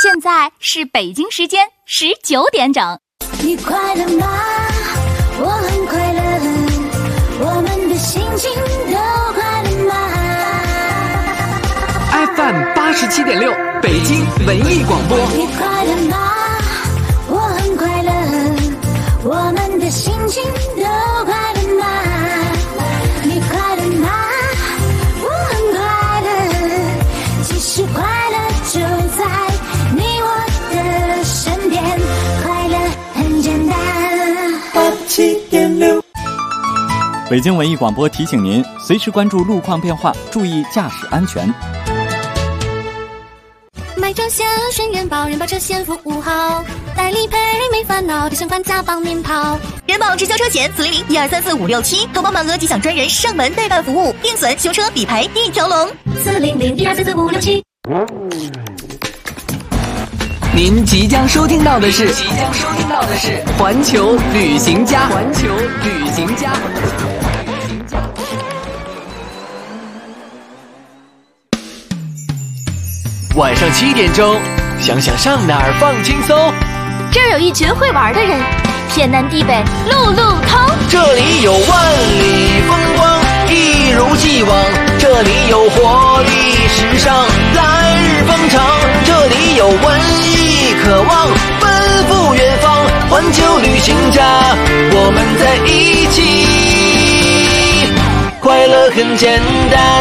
现在是北京时间19点整。 你快乐吗？我很快乐，我们的心情都快乐吗 ？FM 87.6，北京文艺广播。 你快乐吗？我很快乐，我们的心情都快乐吗？你快乐吗？我很快乐，其实快乐就在你我的身边，快乐很简单。87.6， 北京文艺广播提醒您，随时关注路况变化，注意驾驶安全。 买车险选人保，人保车险服务好，代理赔没烦恼，提前还价帮您跑。 人保直销车险400-1234567，投保满额即享专人上门代办服务，定损、修车、理赔一条龙。 400-1234567。 您即将收听到的是环球旅行家。 晚上7点钟，想想上哪儿放轻松。 这儿有一群会玩的人，天南地北路路通。 这里有万里风光，一如既往。这里有活力时尚，来日方长。这里有文艺渴望，奔赴远方。环球旅行家，我们在一起，快乐很简单。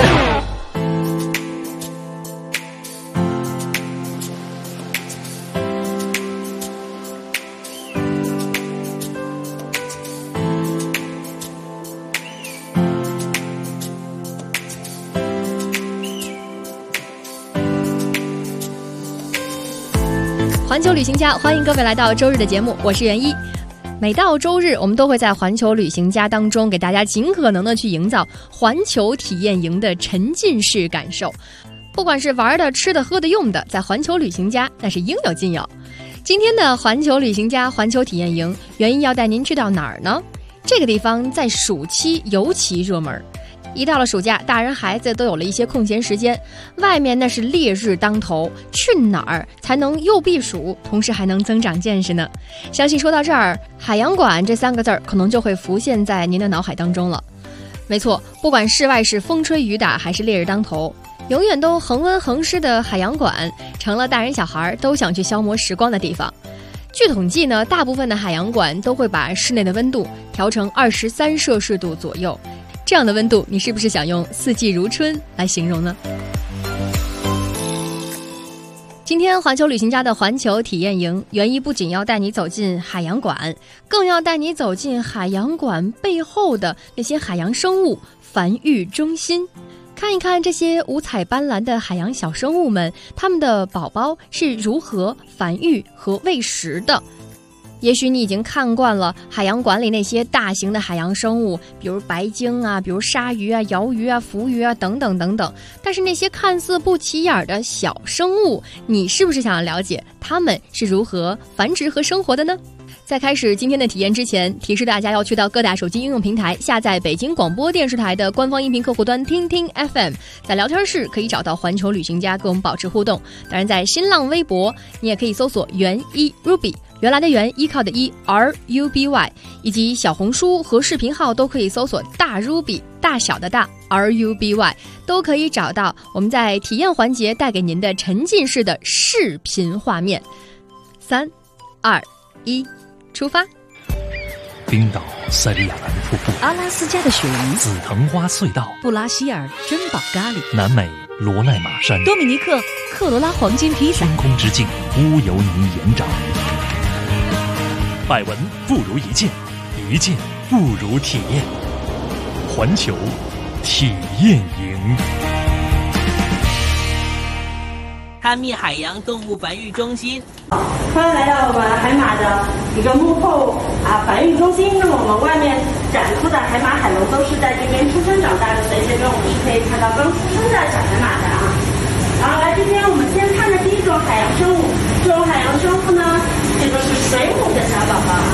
环球旅行家，欢迎各位来到周日的节目，我是袁一。每到周日，我们都会在环球旅行家当中给大家尽可能的去营造环球体验营的沉浸式感受。不管是玩的、吃的、喝的、用的，在环球旅行家那是应有尽有。今天的环球旅行家环球体验营，袁一要带您去到哪儿呢？这个地方在暑期尤其热门。一到了暑假，大人孩子都有了一些空闲时间，外面那是烈日当头，去哪儿才能又避暑，同时还能增长见识呢？相信说到这儿，海洋馆这3个字儿可能就会浮现在您的脑海当中了。没错，不管室外是风吹雨打还是烈日当头，永远都恒温恒湿的海洋馆成了大人小孩都想去消磨时光的地方。据统计呢，大部分的海洋馆都会把室内的温度调成23摄氏度左右。这样的温度，你是不是想用四季如春来形容呢？今天环球旅行家的环球体验营，袁一不仅要带你走进海洋馆，更要带你走进海洋馆背后的那些海洋生物繁育中心，看一看这些五彩斑斓的海洋小生物们，它们的宝宝是如何繁育和喂食的。也许你已经看惯了海洋馆里那些大型的海洋生物，比如白鲸啊，比如鲨鱼啊、鳐鱼啊、浮鱼啊等等等等，但是那些看似不起眼的小生物，你是不是想要了解它们是如何繁殖和生活的呢？在开始今天的体验之前，提示大家要去到各大手机应用平台下载北京广播电视台的官方音频客户端听听 FM， 在聊天室可以找到环球旅行家跟我们保持互动。当然在新浪微博你也可以搜索袁一 Ruby， 原来的袁，依靠的依 RUBY， 以及小红书和视频号都可以搜索大 Ruby， 大小的大 RUBY， 都可以找到我们在体验环节带给您的沉浸式的视频画面。3、2、1，出发！ 冰岛塞里亚兰瀑布， 阿拉斯加的雪梨， 紫藤花隧道， 布拉希尔珍宝咖喱， 南美罗奈马山， 多米尼克克罗拉黄金披萨， 天空之境乌尤尼盐沼。百闻不如一见，一见不如体验。环球体验营。 哈密海洋动物繁育中心， 欢迎来到我们海马的一个幕后繁育中心。那么我们外面展出的海马、海龙都是在这边出生长大的，所以这边我们是可以看到刚出生的小海马的啊。然后来这边我们先看的第一种海洋生物，这种海洋生物呢，这个是水母的小宝宝啊。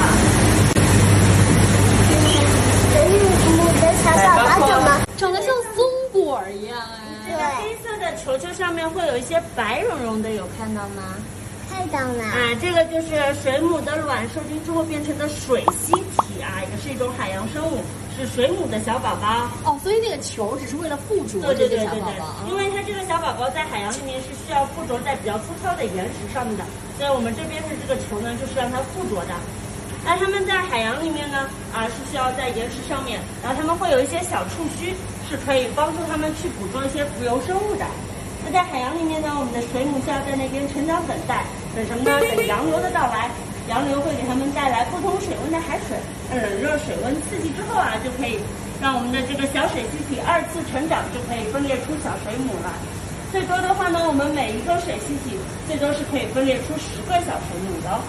水母的小宝宝怎么长得像松果一样？ 这个黑色的球球上面会有一些白茸茸的，有看到吗？ 看到了。 这个就是水母的卵受精之后变成的水螅体也是一种海洋生物，是水母的小宝宝。 所以那个球只是为了附着这个小宝宝。 因为它这个小宝宝在海洋里面是需要附着在比较粗糙的岩石上面的，所以我们这边是这个球呢，就是让它附着的。那它们在海洋里面呢，是需要在岩石上面，然后它们会有一些小触须，是可以帮助它们去捕捉一些浮游生物的。那在海洋里面呢，我们的水母需要在那边成长等待，等什么呢？等洋流的到来，洋流会给它们带来不同水温的海水，冷热水温刺激之后就可以让我们的这个小水螅体2次成长，就可以分裂出小水母了。最多的话呢，我们每一个水螅体最多是可以分裂出10个小水母的哦。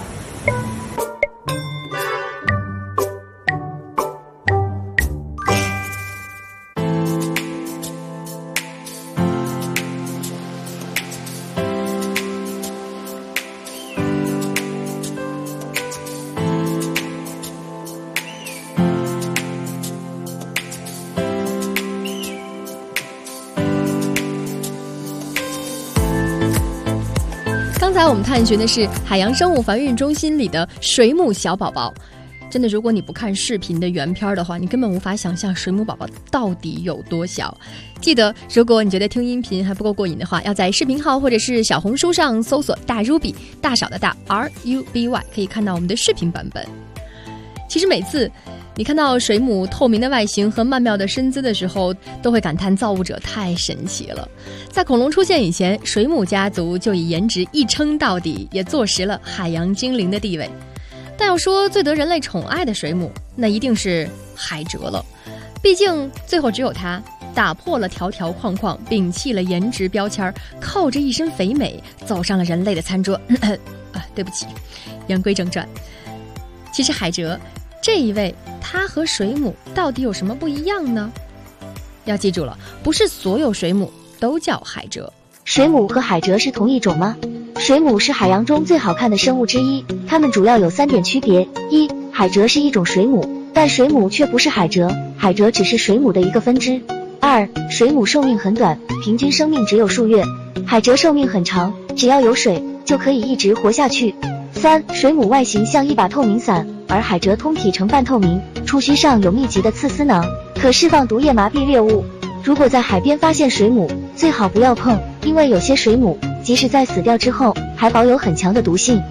刚才我们探寻的是海洋生物繁育中心里的水母小宝宝。真的，如果你不看视频的原片的话，你根本无法想象水母宝宝到底有多小。记得，如果你觉得听音频还不够过瘾的话，要在视频号或者是小红书上搜索大 Ruby， 大小的大 RUBY， 可以看到我们的视频版本。其实每次你看到水母透明的外形和曼妙的身姿的时候，都会感叹造物者太神奇了。在恐龙出现以前，水母家族就以颜值一撑到底，也坐实了海洋精灵的地位。但要说最得人类宠爱的水母，那一定是海蜇了。毕竟最后只有它打破了条条框框，摒弃了颜值标签，靠着一身肥美走上了人类的餐桌。对不起，言归正传。其实海蜇这一位，它和水母到底有什么不一样呢？要记住了，不是所有水母都叫海蜇。 水母和海蜇是同一种吗？水母是海洋中最好看的生物之一，它们主要有3点区别：一、海蜇是一种水母，但水母却不是海蜇，海蜇只是水母的一个分支；二、水母寿命很短，平均生命只有数月，海蜇寿命很长，只要有水就可以一直活下去；三、水母外形像一把透明伞，而海蜇通体呈半透明，触须上有密集的刺丝囊，可释放毒液麻痹猎物。如果在海边发现水母，最好不要碰，因为有些水母即使在死掉之后，还保有很强的毒性。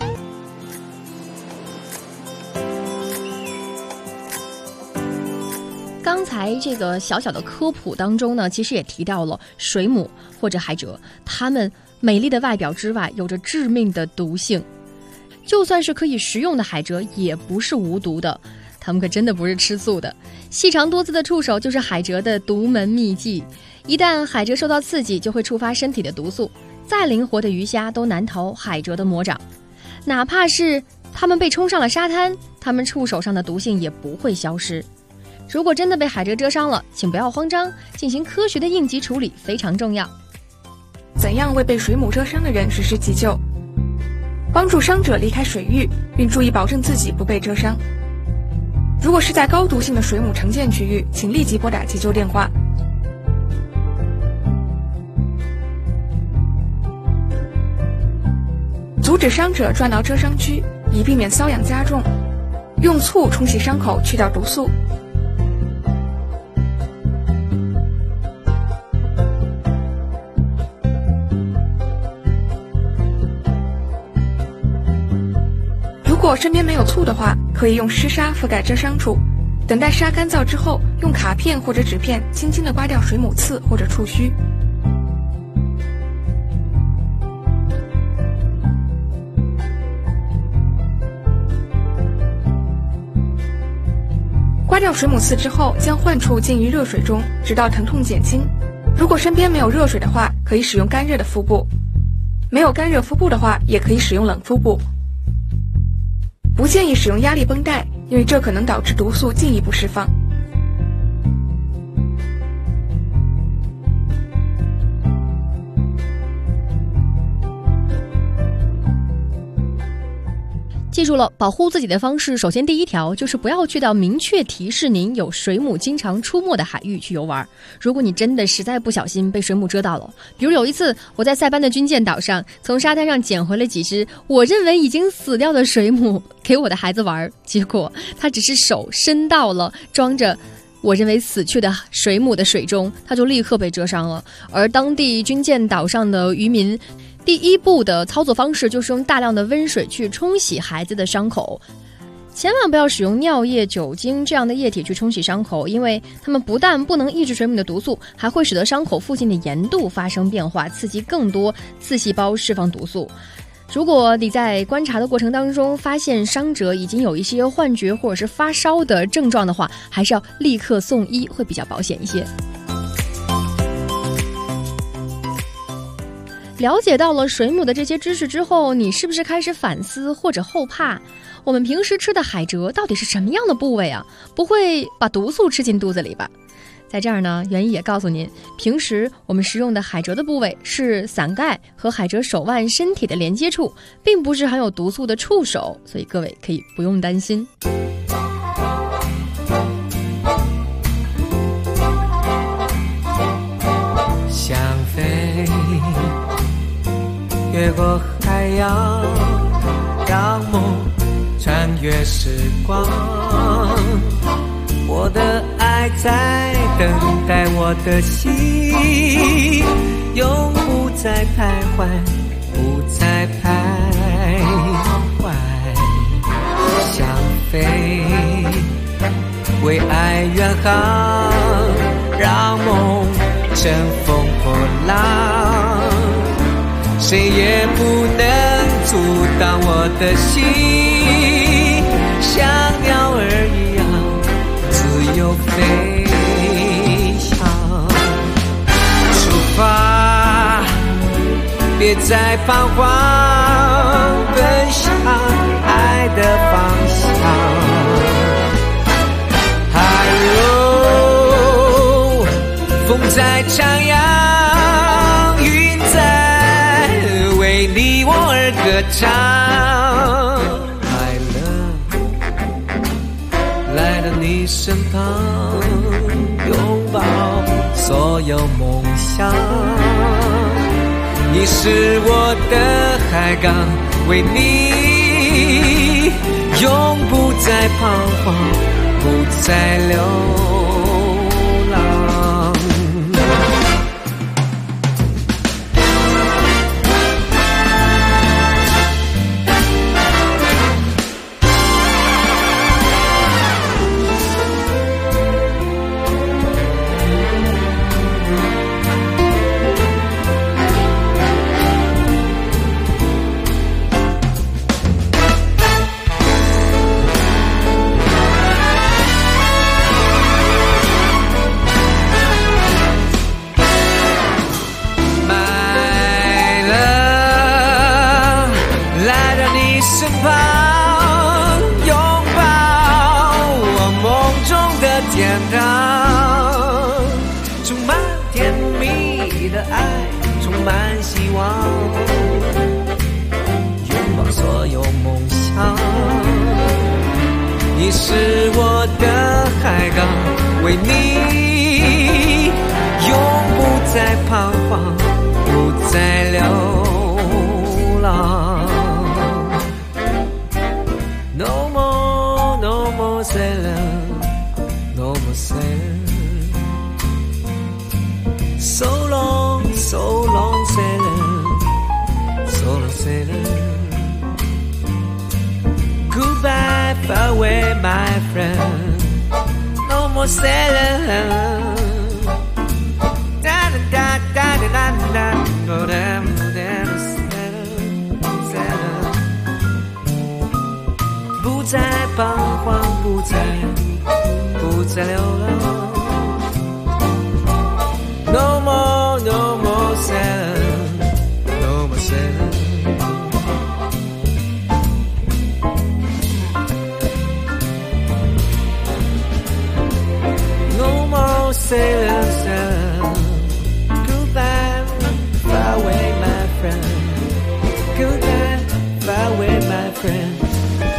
刚才这个小小的科普当中呢，其实也提到了水母或者海蜇，它们美丽的外表之外，有着致命的毒性。就算是可以食用的海蜇，也不是无毒的。它们可真的不是吃素的。细长多姿的触手就是海蜇的独门秘技。一旦海蜇受到刺激，就会触发身体的毒素。再灵活的鱼虾都难逃海蜇的魔掌。哪怕是它们被冲上了沙滩，它们触手上的毒性也不会消失。如果真的被海蜇蛰伤了，请不要慌张，进行科学的应急处理非常重要。 怎样为被水母蛰伤的人实施急救？帮助伤者离开水域，并注意保证自己不被蛰伤。如果是在高毒性的水母呈现区域，请立即拨打急救电话。阻止伤者转到蛰伤区，以避免瘙痒加重。用醋冲洗伤口，去掉毒素。如果身边没有醋的话，可以用湿纱覆盖蛰伤处，等待纱干燥之后，用卡片或者纸片轻轻地刮掉水母刺或者触须。刮掉水母刺之后，将患处浸于热水中，直到疼痛减轻。如果身边没有热水的话，可以使用干热的敷布；没有干热敷布的话，也可以使用冷敷布。不建议使用压力绷带，因为这可能导致毒素进一步释放。 记住了，保护自己的方式，首先第一条就是不要去到明确提示您有水母经常出没的海域去游玩。如果你真的实在不小心被水母蛰到了，比如有一次我在塞班的军舰岛上，从沙滩上捡回了几只我认为已经死掉的水母给我的孩子玩，结果他只是手伸到了装着我认为死去的水母的水中，他就立刻被蛰伤了。而当地军舰岛上的渔民第一步的操作方式就是用大量的温水去冲洗孩子的伤口，千万不要使用尿液、酒精这样的液体去冲洗伤口，因为它们不但不能抑制水母的毒素，还会使得伤口附近的盐度发生变化，刺激更多刺细胞释放毒素。如果你在观察的过程当中发现伤者已经有一些幻觉或者是发烧的症状的话，还是要立刻送医，会比较保险一些。了解到了水母的这些知识之后，你是不是开始反思或者后怕？我们平时吃的海蜇到底是什么样的部位啊？不会把毒素吃进肚子里吧？在这儿呢，袁一也告诉您，平时我们食用的海蜇的部位是伞盖和海蜇手腕身体的连接处，并不是含有毒素的触手，所以各位可以不用担心。 想飞越过海洋，让梦穿越时光，我的爱在等待我的心，永不再徘徊，不再徘徊。想飞，为爱远航，让梦乘风破浪，谁也不能阻挡我的心，像鸟儿一样自由飞翔。出发，别再彷徨，奔向爱的方向。海鸥，风在徜徉，云在为你我而歌唱。来到你身旁，拥抱所有梦想。你是我的海港，为你永不再彷徨，不再流浪。身旁，拥抱我梦中的天堂，充满甜蜜的爱，充满希望，拥抱所有梦想。你是我的海港，为你永不再彷徨，不再流浪。No more, no more sailing, no more sailing. So long, so long sailing, so long sailing. Goodbye, farewell, my friend. No more sailing. Da da da da da da da da da. 不再彷徨，不再流浪。No more, no more sailing, no more sailing. No more sailing, sailing. Goodbye, farewell, my friend. Goodbye, farewell, my friend.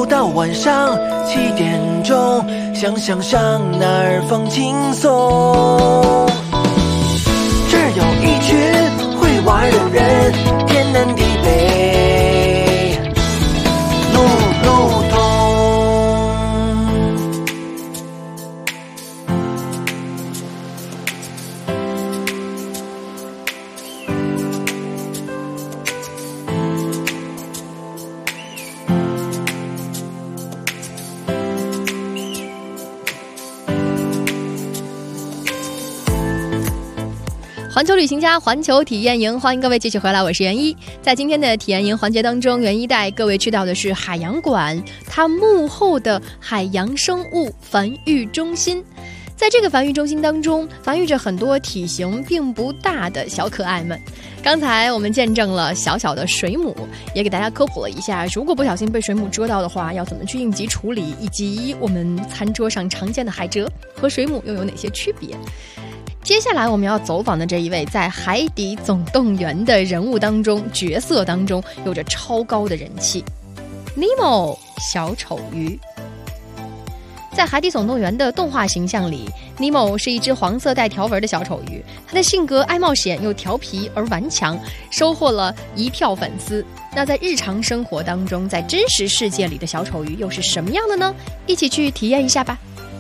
到晚上7点钟，想想上哪儿放轻松。这儿有一群会玩的人，天南地北路路通。 环球旅行家环球体验营，欢迎各位继续回来，我是袁一。在今天的体验营环节当中，袁一带各位去到的是海洋馆，它幕后的海洋生物繁育中心。在这个繁育中心当中，繁育着很多体型并不大的小可爱们。刚才我们见证了小小的水母，也给大家科普了一下，如果不小心被水母蛰到的话，要怎么去应急处理，以及我们餐桌上常见的海蜇和水母又有哪些区别。接下来我们要走访的这一位，在海底总动员的人物当中，角色当中有着超高的人气，尼莫小丑鱼。在海底总动员的动画形象里，尼莫是一只黄色带条纹的小丑鱼，他的性格爱冒险又调皮而顽强，收获了一票粉丝。那在日常生活当中，在真实世界里的小丑鱼又是什么样的呢？一起去体验一下吧。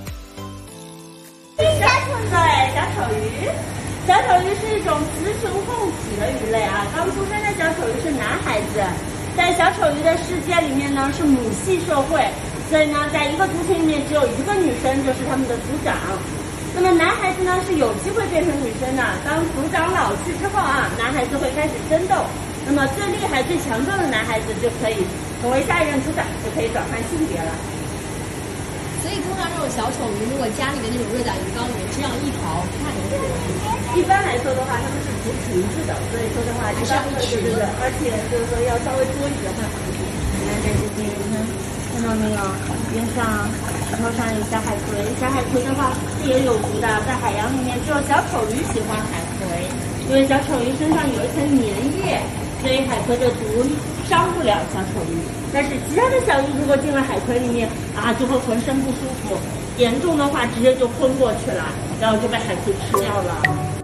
小丑鱼，小丑鱼是一种雌雄共体的鱼类啊。刚出生的小丑鱼是男孩子，在小丑鱼的世界里面呢是母系社会，所以呢在一个族群里面只有一个女生就是他们的族长。那么男孩子呢是有机会变成女生的，当族长老去之后啊，男孩子会开始争斗，那么最厉害最强壮的男孩子就可以成为下一任族长，就可以转换性别了。 所以通常这种小丑鱼，如果家里的那种热带鱼缸里面只养一条，那能多少？ 一般来说的话，它们是族群制的，所以说的话，一般对，而且就是说要稍微多一点会好一点。你看在这边，你看到没有？边上石头上有小海葵，小海葵的话是也有毒的，在海洋里面只有小丑鱼喜欢海葵，因为小丑鱼身上有一层粘液，所以海葵的毒伤不了小丑鱼。但是其他的小鱼如果进了海葵里面啊，就会浑身不舒服，严重的话直接就昏过去了，然后就被海葵吃掉了。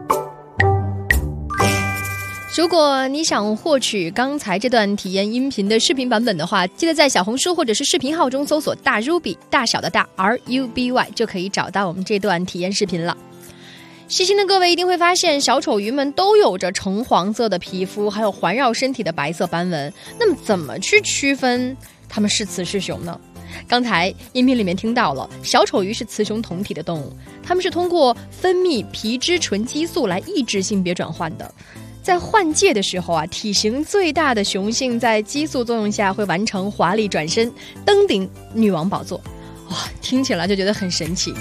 如果你想获取刚才这段体验音频的视频版本的话，记得在小红书或者是视频号中搜索大 Ruby 大小的大 RUBY 就可以找到我们这段体验视频了。细心的各位一定会发现，小丑鱼们都有着橙黄色的皮肤，还有环绕身体的白色斑纹。那么怎么去区分它们是雌是雄呢？刚才音频里面听到了，小丑鱼是雌雄同体的动物，它们是通过分泌皮质醇激素来抑制性别转换的。在换届的时候啊，体型最大的雄性在激素作用下会完成华丽转身，登顶女王宝座。哇，听起来就觉得很神奇。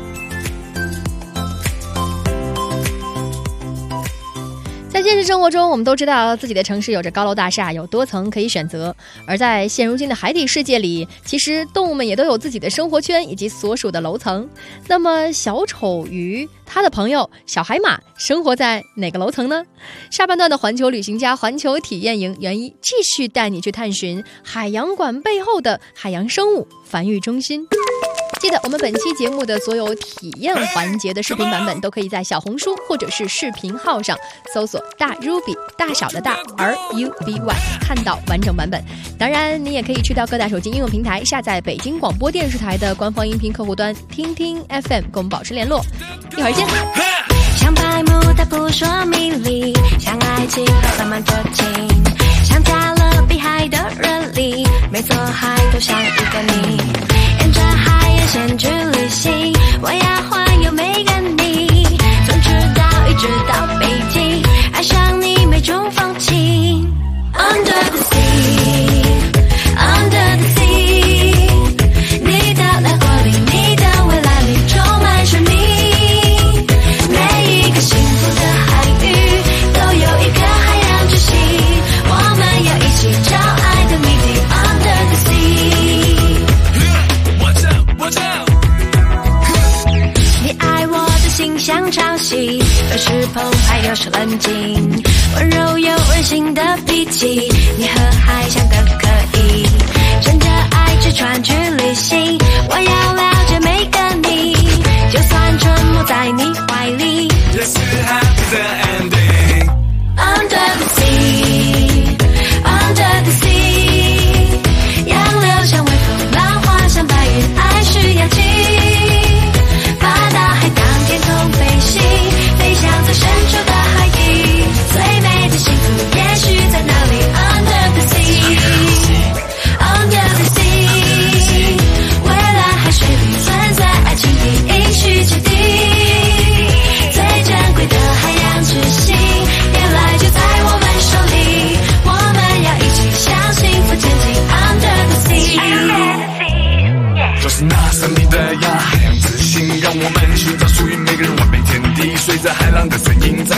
在现实生活中，我们都知道自己的城市有着高楼大厦，有多层可以选择。而在现如今的海底世界里，其实动物们也都有自己的生活圈以及所属的楼层。那么小丑鱼它的朋友小海马生活在哪个楼层呢？下半段的环球旅行家环球体验营袁一继续带你去探寻海洋馆背后的海洋生物繁育中心。记得我们本期节目的所有体验环节的视频版本都可以在小红书或者是视频号上搜索大 Ruby 大小的大 RUBY 看到完整版本。当然你也可以去到各大手机应用平台下载北京广播电视台的官方音频客户端听听 FM 跟我们保持联络。一会儿见。 像白目它扑朔迷离，像爱情它慢慢捉紧，像加勒比海的人里，每座海都像一个你，沿着海岸线去旅行，我要环游每个你，从赤道一直到北极，爱上你每种风情。 Under the sea Under the sea， 你的来过里，你的未来里充满神秘，每一个幸福的海域都有一颗海洋之心，我们要一起找爱的谜底。 Under the sea， Watch out, watch out， 你爱我的心像潮汐，有时澎湃有时冷静，温柔又温馨的脾气，你和海相隔可以，乘着爱去穿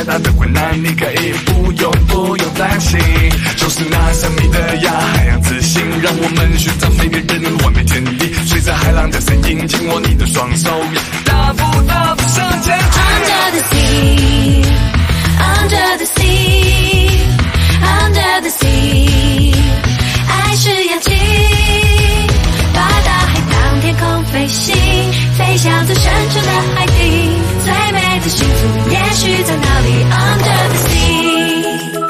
大的困难，你可以不用担心。就是那神秘的海洋自信，让我们寻找每个人完美天地。随着海浪的声音，紧握你的双手，大步大步向前去。 Under the sea, under the sea, under the sea， 爱是氧气，把大海当天空飞行，飞向最深处的海底，最美的幸福也许在那里。Under the sea。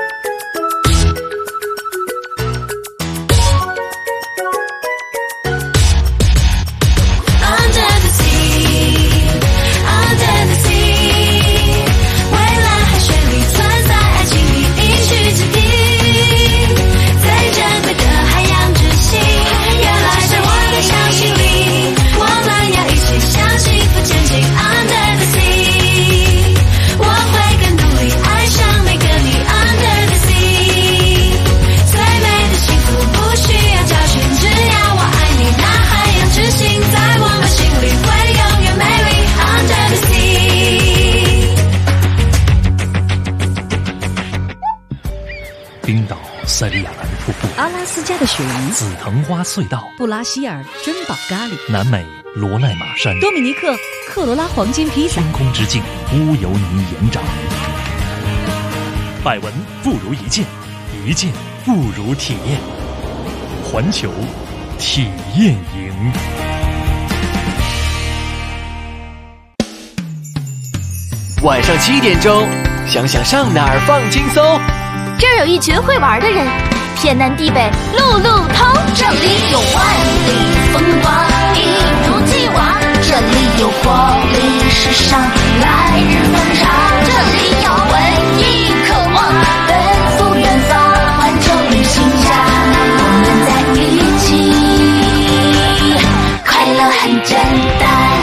冰岛塞里亚兰瀑布， 阿拉斯加的雪梨， 紫藤花隧道， 布拉希尔珍宝咖喱， 南美罗奈马山， 多米尼克克罗拉黄金披萨， 天空之镜乌尤尼盐沼。百闻不如一见，一见不如体验。环球体验营。 晚上7点钟，想想上哪儿放轻松。 这儿有一群会玩的人，天南地北路路通。 这里有万里风光，一如既往。这里有活力时尚，来日方长。这里有文艺渴望，奔赴远方。环球旅行家，我们在一起，快乐很简单。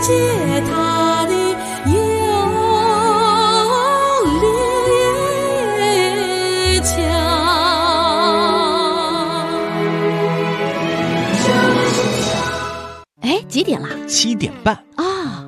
解它的优劣强。 哎，几点了 ？7点半啊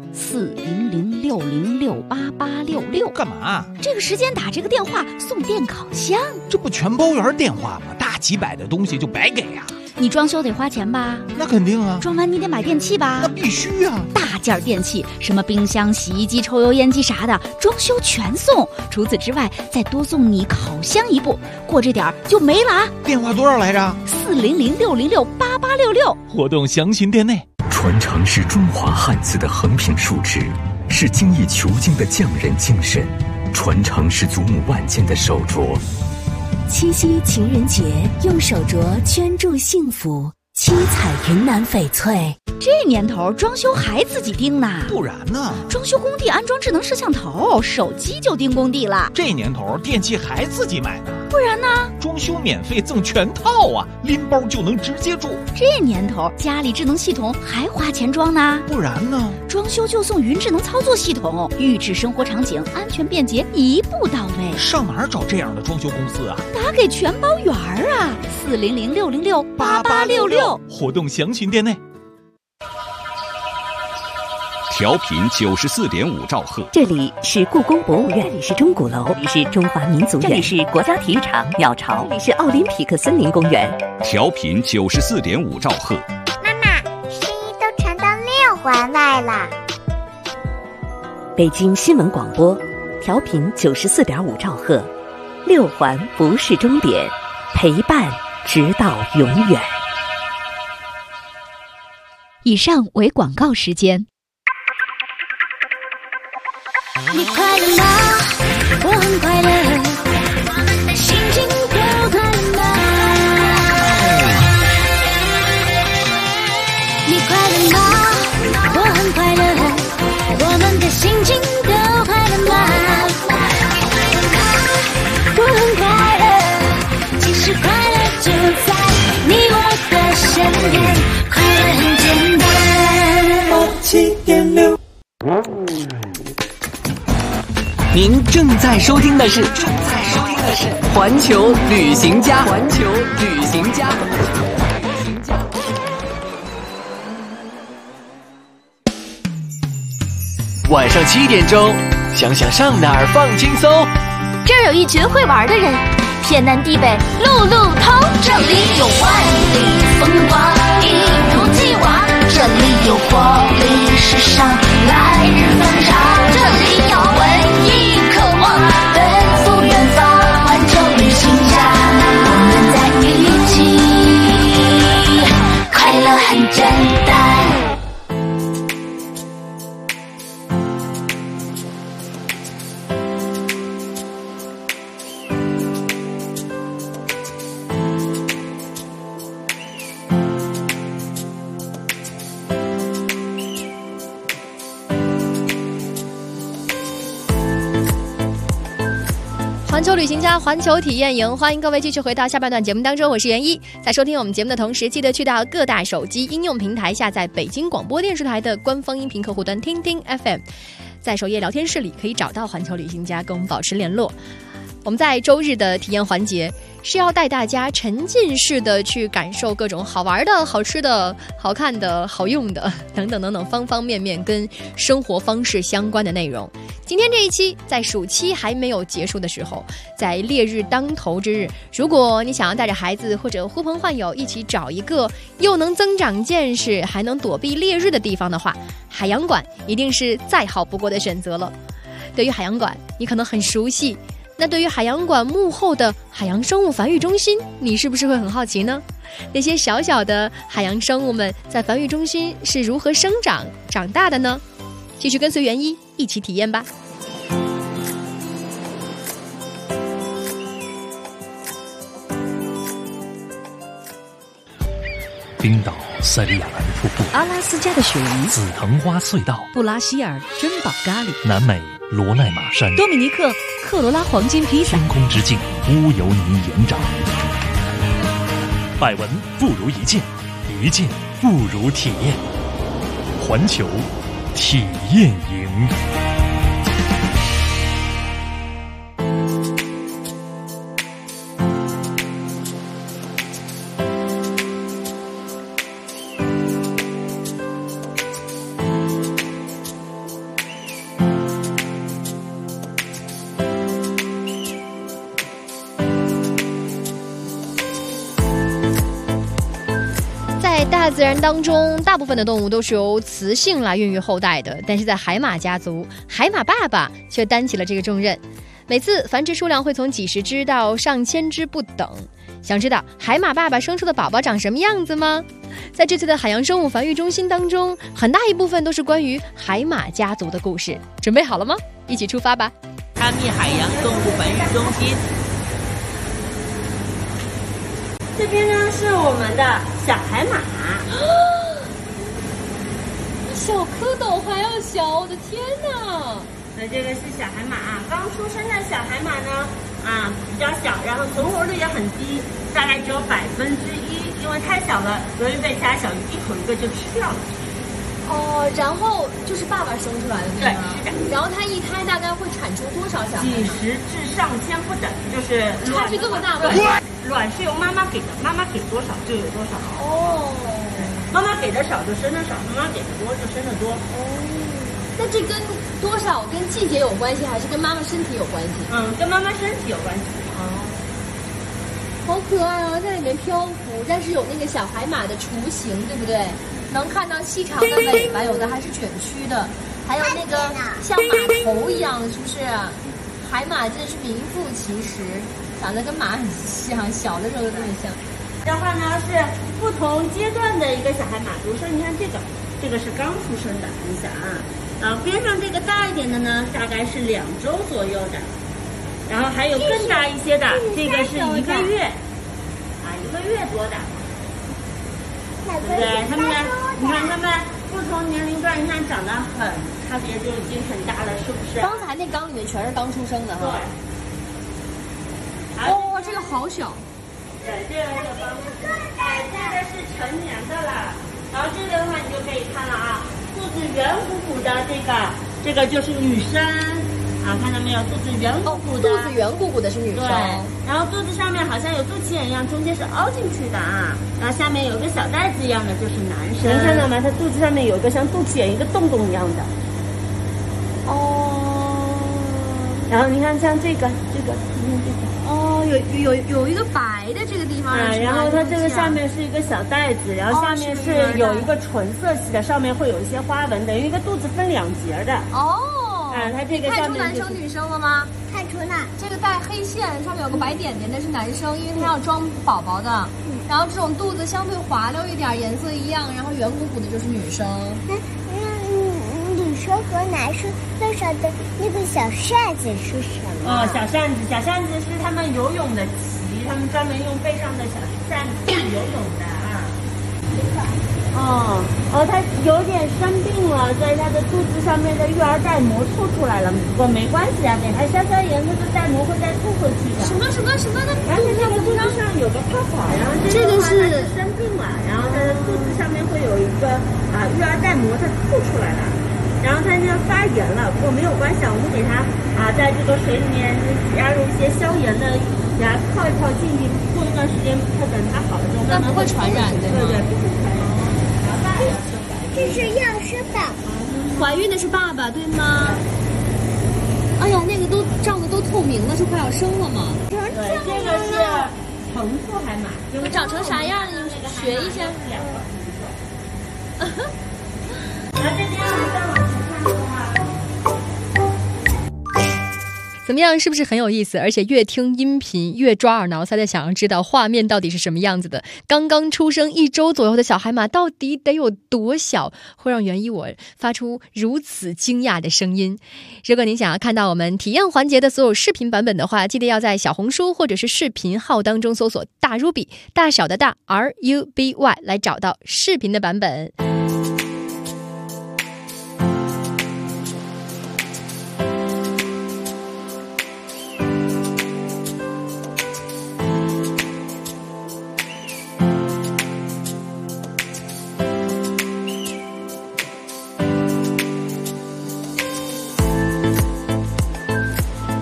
！40060688866， 干嘛？ 这个时间打这个电话送电烤箱， 这不全包圆电话吗？大几百的东西就白给呀？ 你装修得花钱吧？ 那肯定啊。 装完你得买电器吧？ 那必须啊。 大件电器，什么冰箱、洗衣机、抽油烟机啥的，装修全送。除此之外，再多送你烤箱一部，过这点就没了啊。 电话多少来着 ？40060688866。 活动详询店内。 传承是中华汉字的横平竖直，是精益求精的匠人精神，传承是祖母万间的手镯。 七夕情人节，用手镯圈住幸福，七彩云南翡翠。 这年头装修还自己盯呢？ 不然呢？ 装修工地安装智能摄像头，手机就盯工地了。 这年头电器还自己买呢？ 不然呢？ 装修免费赠全套啊，拎包就能直接住。 这年头家里智能系统还花钱装呢？ 不然呢？ 装修就送云智能操作系统，预制生活场景，安全便捷，一步到位。 上哪儿找这样的装修公司啊？ 打给全包圆儿啊，40060688866。 活动详询店内。 调频94.5兆赫， 这里是故宫博物院，这里是钟鼓楼，这里是中华民族园，这里是国家体育场鸟巢，这里是奥林匹克森林公园。 调频94.5兆赫。 妈妈，声音都传到6环外了。 北京新闻广播，调频94.5兆赫，6环不是终点，陪伴直到永远。 以上为广告时间。 你快乐吗？我很快乐，我们的心情都快乐吗？你快乐吗？我很快乐，我们的心情都快乐吗？我很快乐，其实快乐就在你我的身边，快乐很简单。7.6。 您正在收听的是环球旅行家。 晚上7点钟，想想上哪儿放轻松。 这儿有一群会玩的人，天南地北路路通。这里有万里风光，一如既往。这里有活力时尚，来日方长。这里有文艺渴望，奔赴远方。环球旅行家，我们在一起，快乐很简单。 环球旅行家，环球体验营，欢迎各位继续回到下半段节目当中，我是袁一。在收听我们节目的同时，记得去到各大手机应用平台下载北京广播电视台的官方音频客户端听听 FM， 在首页聊天室里可以找到环球旅行家，跟我们保持联络。我们在周日的体验环节是要带大家沉浸式的去感受各种好玩的、好吃的、好看的、好用的等等等等方方面面跟生活方式相关的内容。今天这一期在暑期还没有结束的时候，在烈日当头之日，如果你想要带着孩子或者呼朋唤友一起找一个又能增长见识还能躲避烈日的地方的话，海洋馆一定是再好不过的选择了。对于海洋馆你可能很熟悉，那对于海洋馆幕后的海洋生物繁育中心，你是不是会很好奇呢？那些小小的海洋生物们在繁育中心是如何生长长大的呢？继续跟随袁一一起体验吧。 冰岛塞里亚兰瀑布， 阿拉斯加的雪原， 紫藤花隧道， 布拉希尔珍宝咖喱， 南美罗奈马山， 多米尼克克罗拉黄金披萨， 天空之境乌尤尼盐沼。百闻不如一见，一见不如体验。环球体验营。 大自然当中，大部分的动物都是由雌性来孕育后代的，但是在海马家族，海马爸爸却担起了这个重任。每次繁殖数量会从几十只到上千只不等。想知道海马爸爸生出的宝宝长什么样子吗？在这次的海洋生物繁育中心当中，很大一部分都是关于海马家族的故事。准备好了吗？一起出发吧！ 哈密海洋动物繁育中心。 这边呢是我们的小海马， 小蝌蚪还要小，我的天哪！ 那这个是小海马啊，刚出生的小海马呢比较小，然后存活率也很低，大概只有1%，因为太小了，容易被其他小鱼一口一个就吃掉了。 哦，然后就是爸爸生出来的， 对，是的。 然后它一胎大概会产出多少小海马？ 几十至上千不等，就是差距这么大吗？ 卵是由妈妈给的，妈妈给多少就有多少。 哦， 妈妈给的少就生的少，妈妈给的多就生的多。 哦，那这跟多少跟季节有关系，还是跟妈妈身体有关系？ 跟妈妈身体有关系。 哦，好可爱啊，在里面漂浮，但是有那个小海马的雏形，对不对？能看到细长的尾巴，有的还是卷曲的，还有那个像马头一样，是不是？海马真是名副其实，长得跟马很像，小的时候就这么像。 的话呢是不同阶段的一个小海马，比如说你看这个是刚出生的，你想边上这个大一点的呢，大概是2周左右的，然后还有更大一些的，这个是1个月，1个月多的。对不对？他们你看他们不同年龄段，你看长得很差别，就已经很大了，是不是？ 刚才那缸里面全是刚出生的哈。 对。 哦，这个好小。 对，这个刚出生，这个是成年的了。然后这个的话，你就可以看了啊，肚子圆鼓鼓的这个就是女生。看到没有？肚子圆鼓鼓的， 肚子圆鼓鼓的是女生。 对，然后肚子上面好像有肚脐眼一样，中间是凹进去的啊。然后下面有个小袋子一样的，就是男生。能看到吗？它肚子上面有一个像肚脐眼一个洞洞一样的。哦。然后你看像这个，你看这个。 哦，有一个白的这个地方。 然后它这个上面是一个小袋子，然后下面是有一个纯色系的，上面会有一些花纹，等于一个肚子分2节的。 哦。 它这个看出男生女生了吗？ 看出了。 这个带黑线，上面有个白点点的是男生，因为他要装宝宝的。然后这种肚子相对滑溜一点，颜色一样，然后圆鼓鼓的就是女生。 女生和男生背上的那个小扇子是什么？ 小扇子是他们游泳的鳍，他们专门用背上的小扇子游泳的它有点生病了，在它的肚子上面的育儿袋膜吐出来了，不过没关系啊，给它消消炎，它的袋膜会再吐回去的。 什么的？ 然后它的肚子上有个泡泡，然后这个是生病了，然后它的肚子上面会有一个育儿袋膜，它吐出来了，然后它就发炎了，不过没有关系，我们给它在这个水里面加入一些消炎的，给它泡一泡进去，过一段时间，它等它好了之后， 那不会传染对吗？ 对，不会传染。 这是要生的， 怀孕的是爸爸对吗？哎呀，那个都胀得都透明了，是快要生了吗？ 对，这个是成腹海马， 就长成啥样？你学一下。 然后这边再往前看的话。 怎么样，是不是很有意思？而且越听音频越抓耳挠腮的，想要知道画面到底是什么样子的。刚刚出生1周左右的小海马到底得有多小，会让袁一我发出如此惊讶的声音？如果您想要看到我们体验环节的所有视频版本的话，记得要在小红书或者是视频号当中搜索大 Ruby 大小的大 RUBY 来找到视频的版本。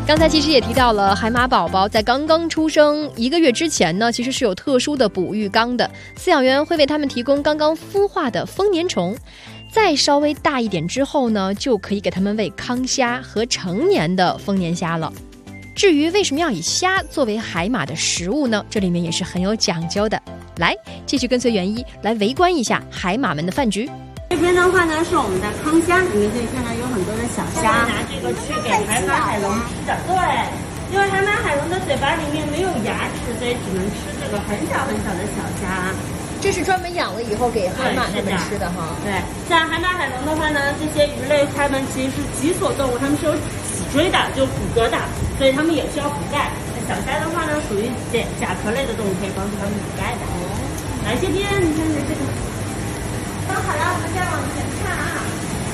刚才其实也提到了，海马宝宝在刚刚出生1个月之前呢，其实是有特殊的哺育缸的，饲养员会为他们提供刚刚孵化的丰年虫。再稍微大一点之后呢，就可以给他们喂康虾和成年的丰年虾了。至于为什么要以虾作为海马的食物呢？这里面也是很有讲究的。来，继续跟随元一来围观一下海马们的饭局。 这边的话呢是我们的康虾，你们可以看到有很多的小虾，拿这个去给海马海龙吃的。对，因为海马海龙的嘴巴里面没有牙齿，所以只能吃这个很小很小的小虾。 这是专门养了以后给海马它们吃的哈。 对，像海马海龙的话呢，这些鱼类它们其实是脊索动物，它们是有脊椎的，就骨骼的，所以它们也需要补钙。小虾的话呢，属于甲壳类的动物，可以帮助它们补钙的。来这边，你看看这个。装好了，我们再往前看啊。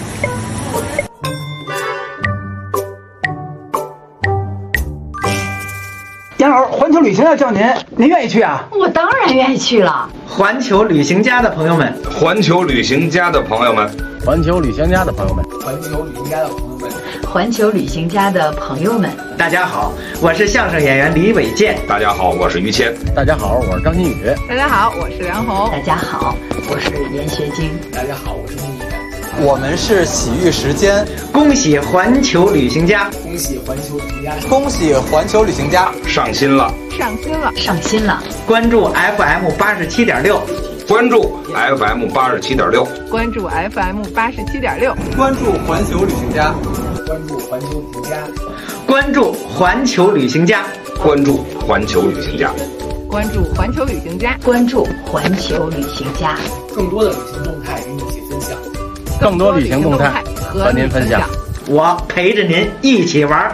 杨老师，环球旅行要叫您，您愿意去啊？ 我当然愿意去了。 环球旅行家的朋友们， 环球旅行家的朋友们， 环球旅行家的朋友们， 环球旅行家的朋友们， 环球旅行家的朋友们， 大家好，我是相声演员李伟健。 大家好，我是于谦。 大家好，我是张馨予。 大家好，我是梁红。 大家好，我是严学晶。 大家好，我是穆言。 我们是喜遇时间， 恭喜环球旅行家， 恭喜环球旅行家， 恭喜环球旅行家上新了， 上新了， 上新了！ 关注 FM 87.6， 关注 FM 87.6， 关注 FM 87.6， 关注环球旅行家， 关注环球旅行家，关注环球旅行家， 关注环球旅行家， 关注环球旅行家， 关注环球旅行家， 更多的旅行动态与你一起分享。 更多旅行动态和您分享， 我陪着您一起玩。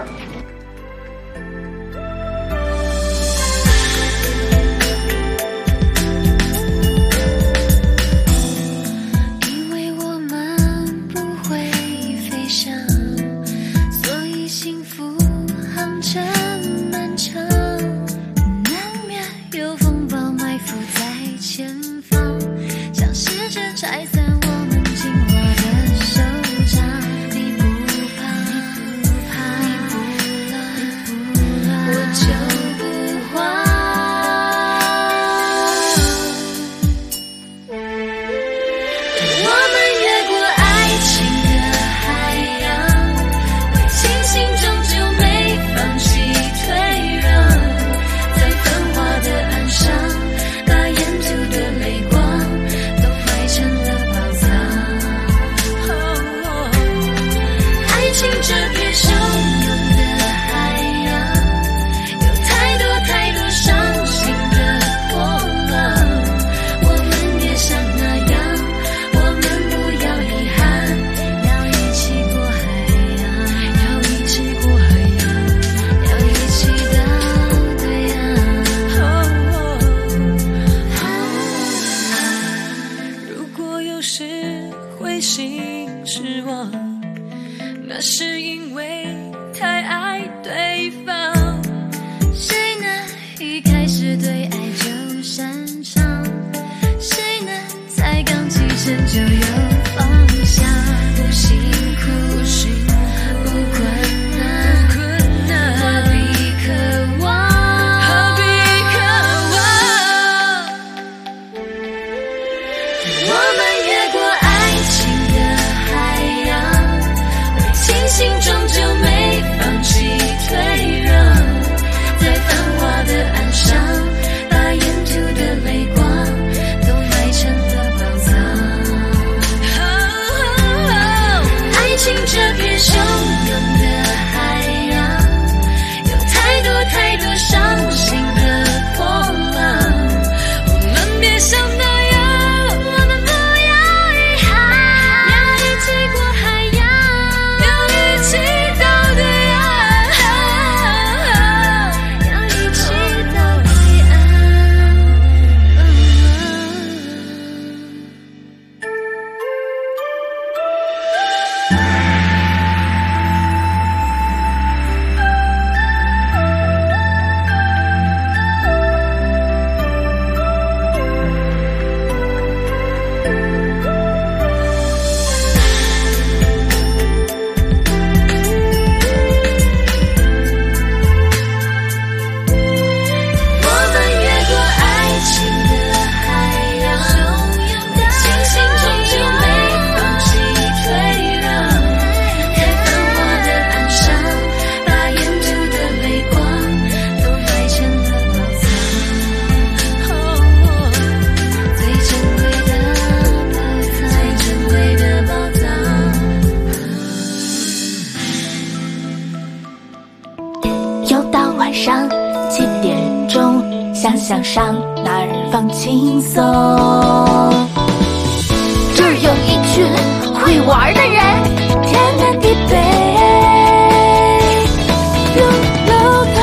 因为我们不会飞翔，所以幸福航程漫长，难免有风暴埋伏在前方，像是只拆散我们进化的手掌。你不怕，你不怕，我就不慌。我们越过爱情的海洋，会庆幸终究没放弃退让，在繁华的岸上，把沿途的泪光都埋成了宝藏。爱情这片汹涌的海洋，有太多太多伤心的波浪，我们也像那样，我们不要遗憾，要一起过海洋，要一起过海洋，要一起到对岸。如果有时灰心失望，那是因为太爱对方。谁能一开始对爱就擅长？谁能才刚起身就有方向？不辛苦，不困难，何必渴望？我们越过爱情的海洋，会庆幸终究没向上，哪儿放轻松。这儿有一群会玩的人，天南地北，路路通。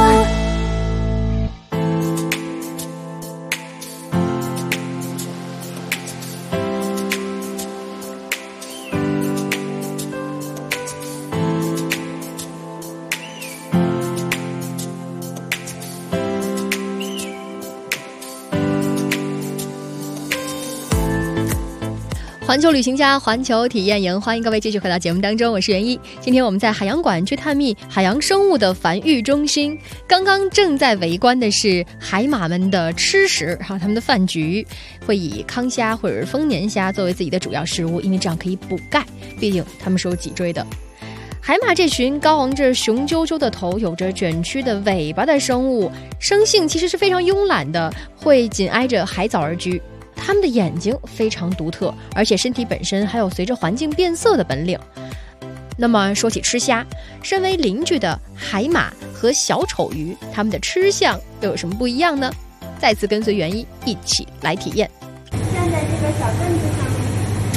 环球旅行家环球体验营，欢迎各位继续回到节目当中，我是袁一。今天我们在海洋馆去探秘海洋生物的繁育中心，刚刚正在围观的是海马们的吃食，还有他们的饭局，会以康虾或者是丰年虾作为自己的主要食物，因为这样可以补钙，毕竟它们是有脊椎的。海马这群高昂着雄赳赳的头，有着卷曲的尾巴的生物，生性其实是非常慵懒的，会紧挨着海藻而居。它们的眼睛非常独特，而且身体本身还有随着环境变色的本领。那么说起吃虾，身为邻居的海马和小丑鱼，它们的吃相又有什么不一样呢？再次跟随袁一一起来体验。 站在这个小凳子上面，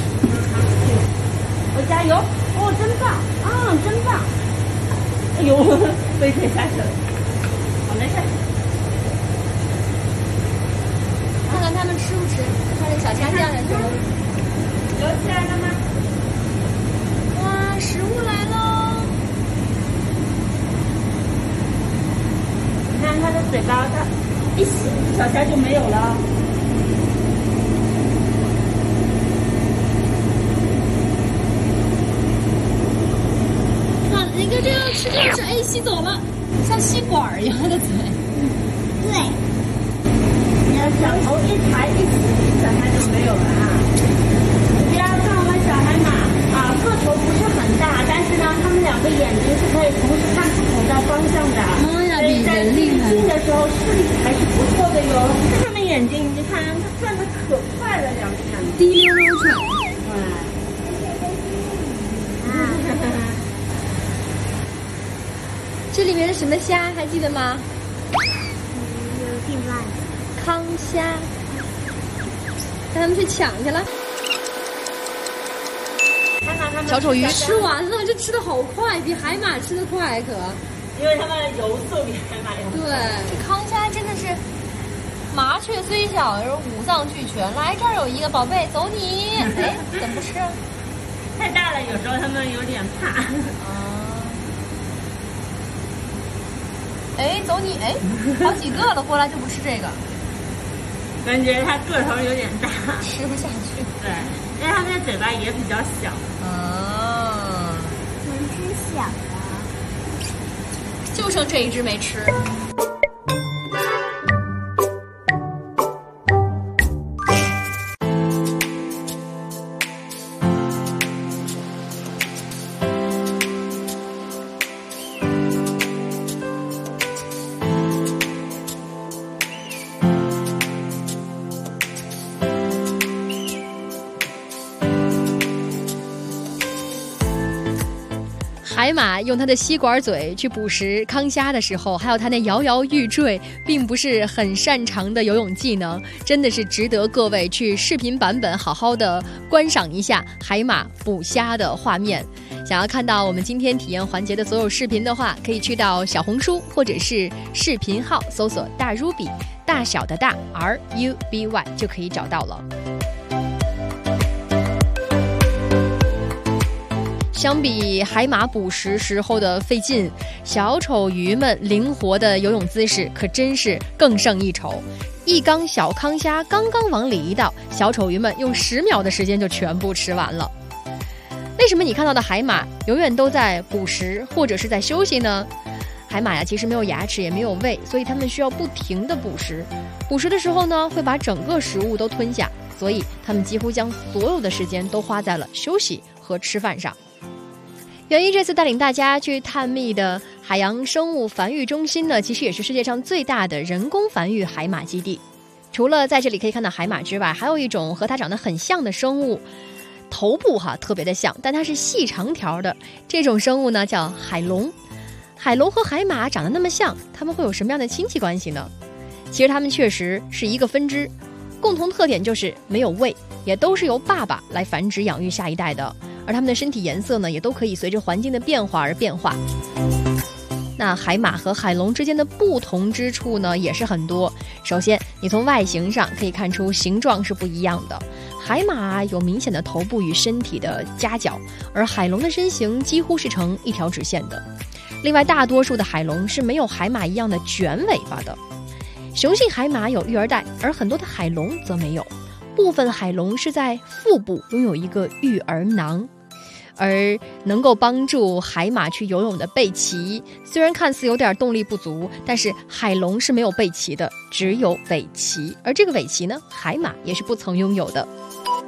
我加油！哦，真棒！啊，真棒！哎呦，飞腿下去了，好没事。 看看他们吃不吃？看这小虾酱的时候， 有起来了吗？ 哇，食物来喽！ 你看它的嘴巴，它一吸，小虾就没有了。 看，你看这样吃，哎，吸走了，像吸管一样的嘴。 对。小头一抬一起，小虾就没有了啊！不要看我们小海马啊，个头不是很大，但是呢，它们两个眼睛是可以同时看不同的方向的。 妈呀， 比人厉害！近的时候视力还是不错的哟。它们眼睛，你看它转得可快了，两看。 滴溜溜转。这里面是什么虾？还记得吗？ 有点烂。 康虾，带他们去抢去了。小丑鱼吃完了，这吃的好快，比海马吃的快可。 因为它们游速比海马要快。 对，这康虾真的是麻雀虽小，五脏俱全。来，这儿有一个宝贝，走你！哎，怎么不吃啊？ 太大了，有时候它们有点怕。 哎，走你！哎，好几个了，过来就不吃这个。 感觉它个头有点大， 吃不下去。 对，因为它们的嘴巴也比较小。 能吃小的， 就剩这一只没吃。海马用它的吸管嘴去捕食康虾的时候，还有它那摇摇欲坠并不是很擅长的游泳技能，真的是值得各位去视频版本好好的观赏一下海马捕虾的画面。想要看到我们今天体验环节的所有视频的话，可以去到小红书或者是视频号搜索大 Ruby， 大小的大 RUBY 就可以找到了。相比海马捕食时候的费劲，小丑鱼们灵活的游泳姿势可真是更胜一筹。一缸小康虾刚刚往里一倒，小丑鱼们用10秒的时间就全部吃完了。为什么你看到的海马永远都在捕食或者是在休息呢？海马呀，其实没有牙齿也没有胃，所以它们需要不停的捕食。捕食的时候呢，会把整个食物都吞下，所以它们几乎将所有的时间都花在了休息和吃饭上。袁一这次带领大家去探秘的海洋生物繁育中心呢，其实也是世界上最大的人工繁育海马基地。除了在这里可以看到海马之外，还有一种和它长得很像的生物，头部特别的像，但它是细长条的。这种生物呢叫海龙。海龙和海马长得那么像，它们会有什么样的亲戚关系呢？ 其实它们确实是一个分支，共同特点就是没有胃，也都是由爸爸来繁殖养育下一代的，而它们的身体颜色呢，也都可以随着环境的变化而变化。那海马和海龙之间的不同之处呢，也是很多。首先，你从外形上可以看出形状是不一样的。海马有明显的头部与身体的夹角，而海龙的身形几乎是呈一条直线的。另外，大多数的海龙是没有海马一样的卷尾巴的。雄性海马有育儿袋，而很多的海龙则没有。部分海龙是在腹部拥有一个育儿囊。而能够帮助海马去游泳的背鳍，虽然看似有点动力不足，但是海龙是没有背鳍的，只有尾鳍，而这个尾鳍呢，海马也是不曾拥有的。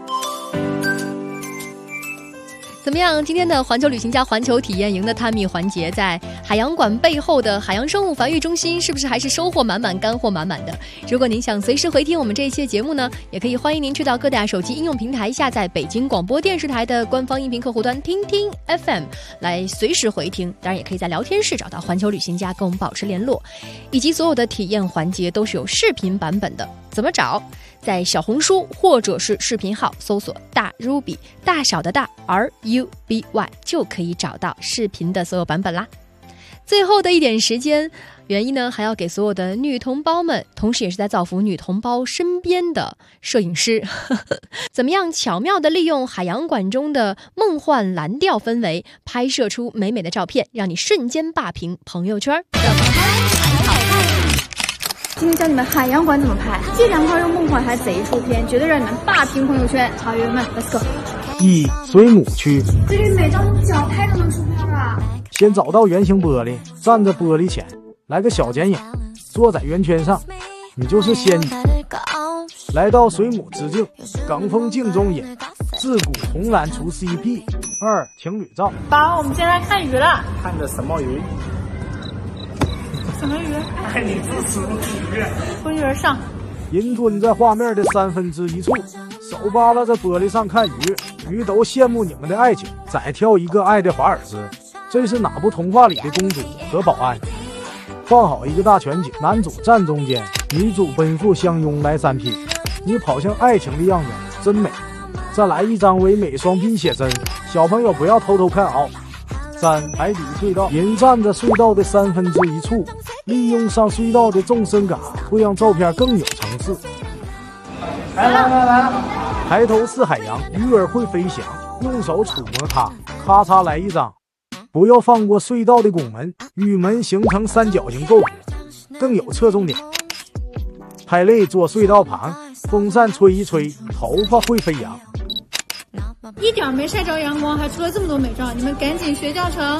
怎么样？今天的环球旅行家环球体验营的探秘环节，在海洋馆背后的海洋生物繁育中心，是不是还是收获满满、干货满满的？如果您想随时回听我们这一期节目呢，也可以欢迎您去到各大手机应用平台下载北京广播电视台的官方音频客户端听听 FM 来随时回听。当然，也可以在聊天室找到环球旅行家跟我们保持联络，以及所有的体验环节都是有视频版本的。怎么找？在小红书或者是视频号搜索大 Ruby 大小的大 RUBY 就可以找到视频的所有版本啦。最后的一点时间，原因呢还要给所有的女同胞们，同时也是在造福女同胞身边的摄影师怎么样巧妙地利用海洋馆中的梦幻蓝调氛围，拍摄出美美的照片，让你瞬间霸屏朋友圈。怎么拍才好看？ 今天教你们海洋馆怎么拍，这2套用梦幻还贼出片，绝对让你们霸屏朋友圈。好，友们 ，Let's go。 1. 水母区， 这里每张脚拍都能出片啊！ 先找到圆形玻璃，站在玻璃前，来个小剪影，坐在圆圈上，你就是仙女。来到水母之境，梗风镜中引，自古红蓝出 CP。2. 情侣照。 爸，我们今天来看鱼了。 看着什么鱼？ 什么鱼？ 爱你支持鱼。 婚鱼而上。 银蹲在画面的1/3处，手扒拉着玻璃上看鱼，鱼都羡慕你们的爱情。再跳一个爱的华尔兹，这是哪部童话里的公主和保安？放好一个大全景，男主站中间，女主奔赴相拥来3P，你跑向爱情的样子真美。再来一张唯美双 P 写真，小朋友不要偷偷看哦。3. 海底隧道，人站在隧道的1/3处，利用上隧道的纵深感，会让照片更有层次。来，抬头是海洋，鱼儿会飞翔，用手触摸它，咔嚓来一张。不要放过隧道的拱门，鱼门形成三角形构图，更有侧重点。拍累坐隧道旁，风扇吹一吹，头发会飞扬。 一点没晒着阳光，还出了这么多美照，你们赶紧学教程。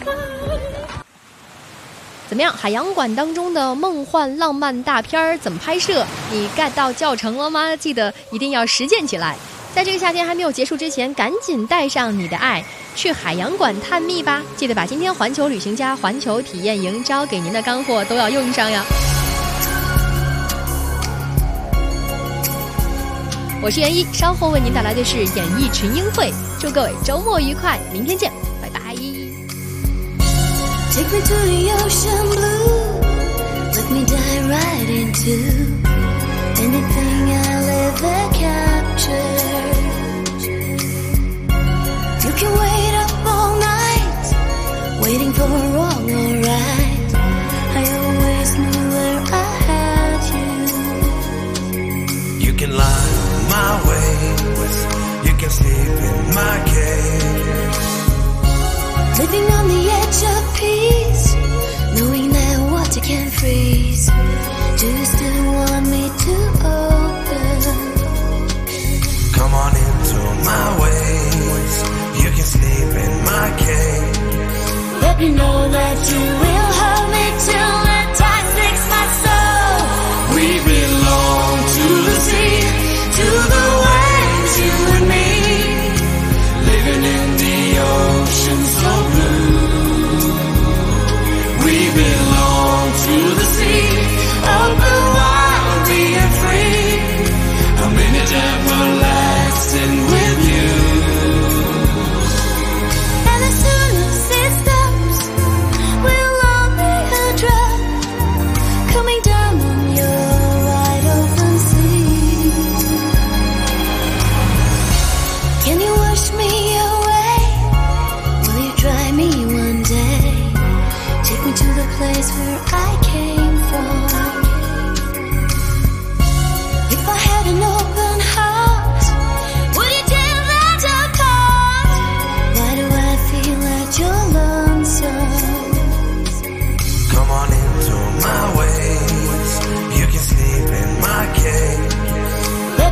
怎么样？海洋馆当中的梦幻浪漫大片怎么拍摄？你 get 到教程了吗？记得一定要实践起来。在这个夏天还没有结束之前，赶紧带上你的爱，去海洋馆探秘吧！记得把今天环球旅行家环球体验营教给您的干货都要用上呀。我是袁一，稍后为您带来的是演艺群英会，祝各位周末愉快，明天见，拜拜。 Take me to the ocean blue, let me dive right into anything I'll ever capture. You can wait up all night, waiting for a wrong or right. I always knew where I had you. You can lie my way, you can sleep in my cage. Living on the edge of peace, knowing that water can freeze. Do you still want me to open? Come on into my ways, you can sleep in my cage. Let me know that you will hold me till the tide takes my soul. We belong to the sea, to the waves, you and me. Living in the ocean so blue. We belong to the sea, open wild, being free. A minute everlasting with you. And as soon as it stops, we'll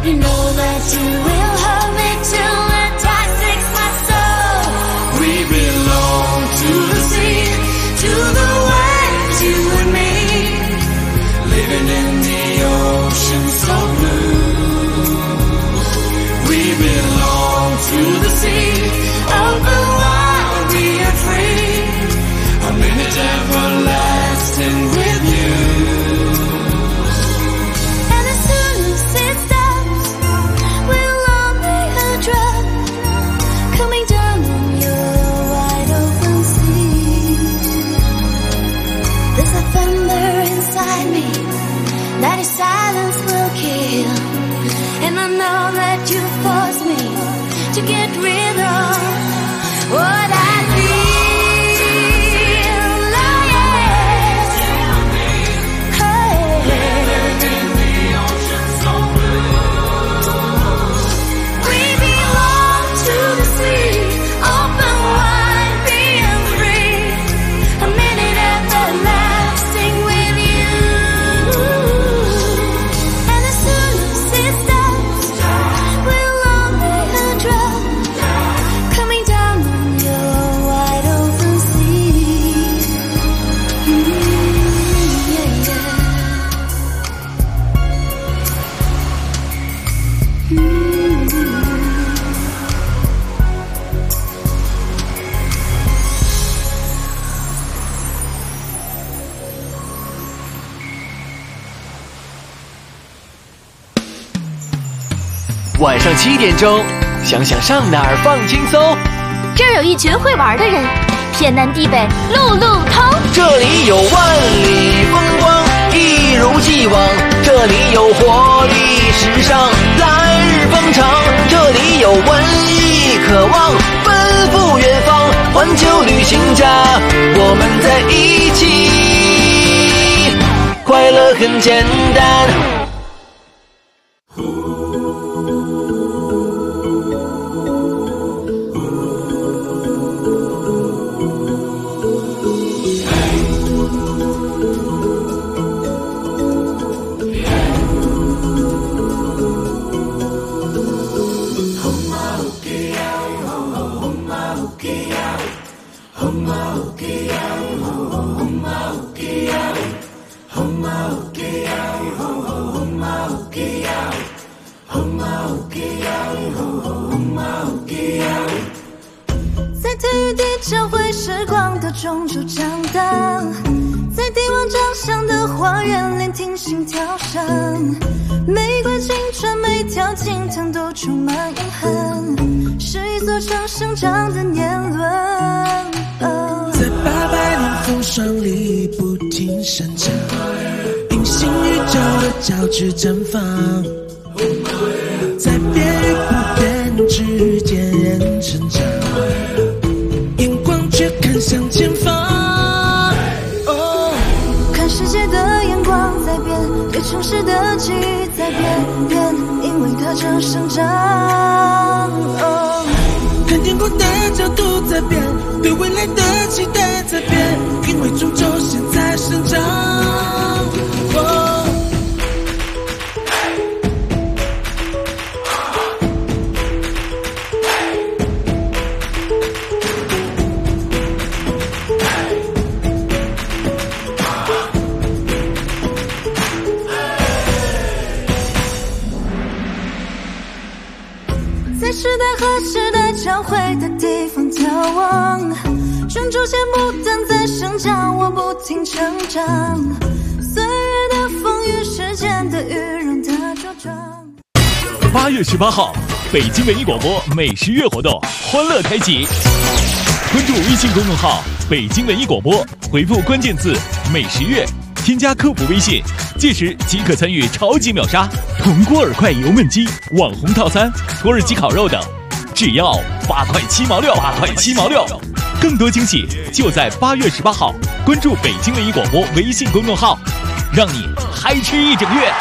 You know that you will hold me till the tide takes my soul. We belong to the sea, to the waves, you and me, living in the ocean so blue. We belong to the sea, open wide, we are free, a minute everlasting with you. And as soon as it stops, we'll all make a drop, coming down on your wide open sea. There's a thunder inside me that is silence will kill, and I know that you force me to get rid of what I feel. Oh, yes. We belong to the sea, open wide, being free, a minute everlasting with you. And as soon as it stops, we'll all make a drop, coming down on your wide open sea. Yeah, yeah. 晚上7点钟，想想上哪儿放轻松。 这儿有一群会玩的人，天南地北路路通。 这里有万里风光，一如既往。这里有活力时尚，来日方长。这里有文艺渴望，奔赴远方。环球旅行家，我们在一起，快乐很简单。 在体育地教会时光的中州长大，在帝王长相的花园聆听心跳声，玫瑰青春每条青藤都充满遗憾，是一座城生长的年轮。 在800年风霜里不停生长，平行宇宙的交织绽放，在变与不变之间人成长，眼光却看向前方。 看世界的眼光在变，对城市的记忆在变，因为它正生长。 看天空的角度在变，对未来的期待在变，因为终究现在生长。 在时代和时代交汇的地方眺望，专注些牡丹在生长，我不停成长。岁月的风雨，时间的雨，让它茁壮。 8月18号，北京文艺广播美食月活动欢乐开启。关注微信公众号“北京文艺广播”，回复关键字“美食月”，添加客服微信，届时即可参与超级秒杀铜锅耳块油焖鸡、网红套餐、土耳其烤肉等，只要8块7毛6，8块7毛6。更多惊喜就在8月18号，关注北京文艺广播微信公众号，让你嗨吃一整月。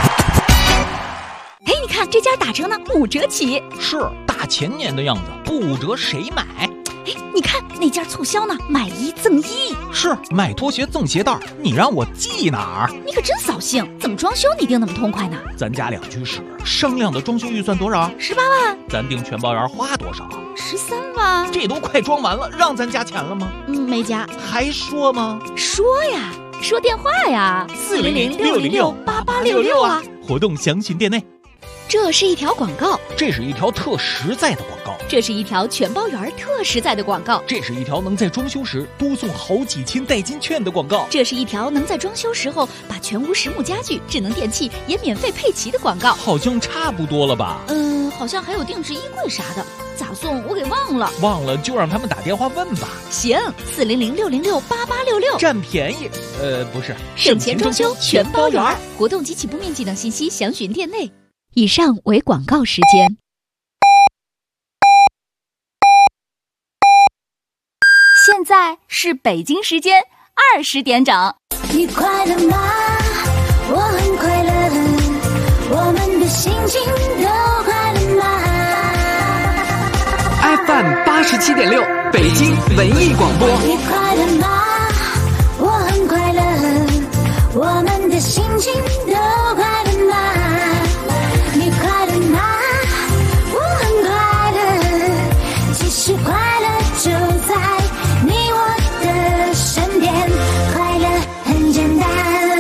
哎，你看这家打折呢，5折起。 是大前年的样子，不折谁买？ 哎，你看那家促销呢，买1赠1。 是买拖鞋赠鞋带，你让我记哪儿？ 你可真扫兴，怎么装修你定那么痛快呢？ 咱家两居室，商量的装修预算多少 ？18万。 咱订全包园花多少 ？13万。 这都快装完了，让咱加钱了吗？ 没加。 还说吗？ 说呀，说电话呀，400-606-8866啊。 活动详询店内。 这是一条广告， 这是一条特实在的广告， 这是一条全包园特实在的广告， 这是一条能在装修时多送好几千代金券的广告， 这是一条能在装修时候把全屋实木家具、智能电器也免费配齐的广告。 好像差不多了吧？ 好像还有定制衣柜啥的，咋送我给忘了。 忘了就让他们打电话问吧。 行，400-606-8866， 占便宜。不是， 省钱装修全包园，活动及起步面积等信息详询店内。以上为广告时间。 现在是北京时间20点整。 你快乐吗？我很快乐，我们的心情都快乐吗？ FM 87.6，北京文艺广播。 你快乐吗？我很快乐，我们的心情都快乐吗？你快乐吗？我很快乐，其实快乐就在你我的身边，快乐很简单。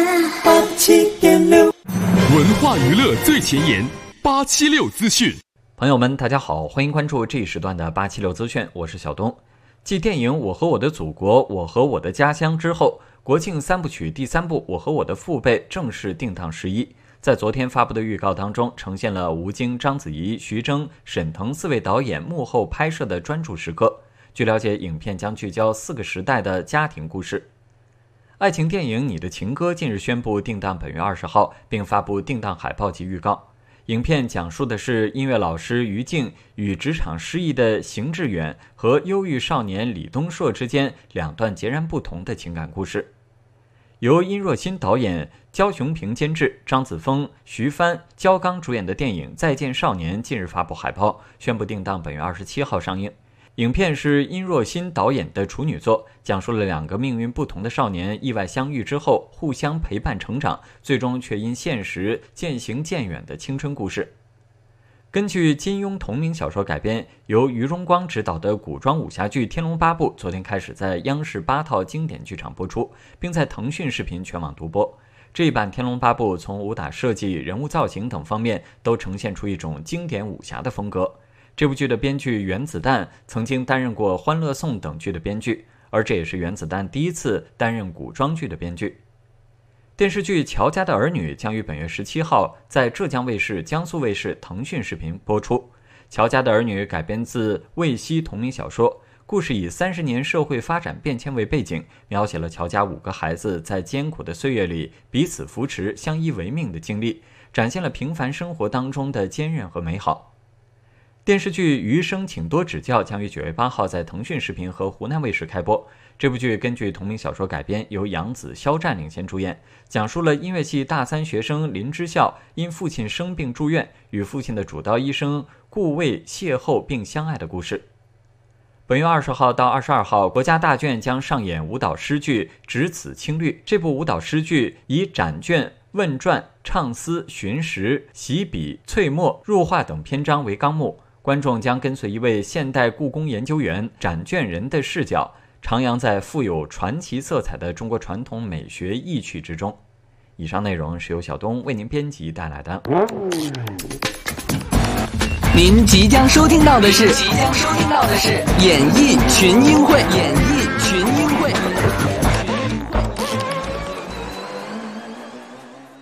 87.6，文化娱乐最前沿，876资讯。 朋友们，大家好，欢迎关注这一时段的876资讯，我是小东。继电影《我和我的祖国，我和我的家乡》之后，国庆3部曲第3部《我和我的父辈》正式定档11。在昨天发布的预告当中，呈现了吴京、章子怡、徐峥、沈腾4位导演幕后拍摄的专注时刻。据了解，影片将聚焦4个时代的家庭故事。爱情电影《你的情歌》近日宣布定档本月20号，并发布定档海报及预告。影片讲述的是音乐老师于静与职场失意的邢志远和忧郁少年李东硕之间2段截然不同的情感故事。由殷若欣导演、焦雄平监制，张子枫、徐帆、焦刚主演的电影《再见少年》近日发布海报，宣布定档本月27号上映。影片是殷若欣导演的处女作，讲述了2个命运不同的少年意外相遇之后互相陪伴成长，最终却因现实渐行渐远的青春故事。根据金庸同名小说改编，由于荣光执导的古装武侠剧《天龙八部》昨天开始在央视8套经典剧场播出，并在腾讯视频全网独播。这一版《天龙八部》从武打设计、人物造型等方面都呈现出一种经典武侠的风格。这部剧的编剧原子弹曾经担任过《欢乐颂》等剧的编剧，而这也是原子弹第一次担任古装剧的编剧。电视剧《乔家的儿女》将于本月17号在浙江卫视、江苏卫视、腾讯视频播出。《乔家的儿女》改编自魏熙同名小说，故事以30年社会发展变迁为背景，描写了乔家5个孩子在艰苦的岁月里彼此扶持、相依为命的经历，展现了平凡生活当中的坚韧和美好。电视剧《余生请多指教》将于9月8号在腾讯视频和湖南卫视开播。这部剧根据同名小说改编，由杨紫、肖战领衔主演，讲述了音乐系大3学生林之孝因父亲生病住院，与父亲的主刀医生顾魏邂逅并相爱的故事。本月20号到22号，国家大剧将上演舞蹈诗剧《只此青绿》。这部舞蹈诗剧以展卷、问传、唱思、寻石、习笔、淬墨、入画等篇章为纲目，观众将跟随一位现代故宫研究员展卷人的视角，徜徉在富有传奇色彩的中国传统美学意趣之中。以上内容是由小东为您编辑带来的。 您即将收听到的是演艺群英会。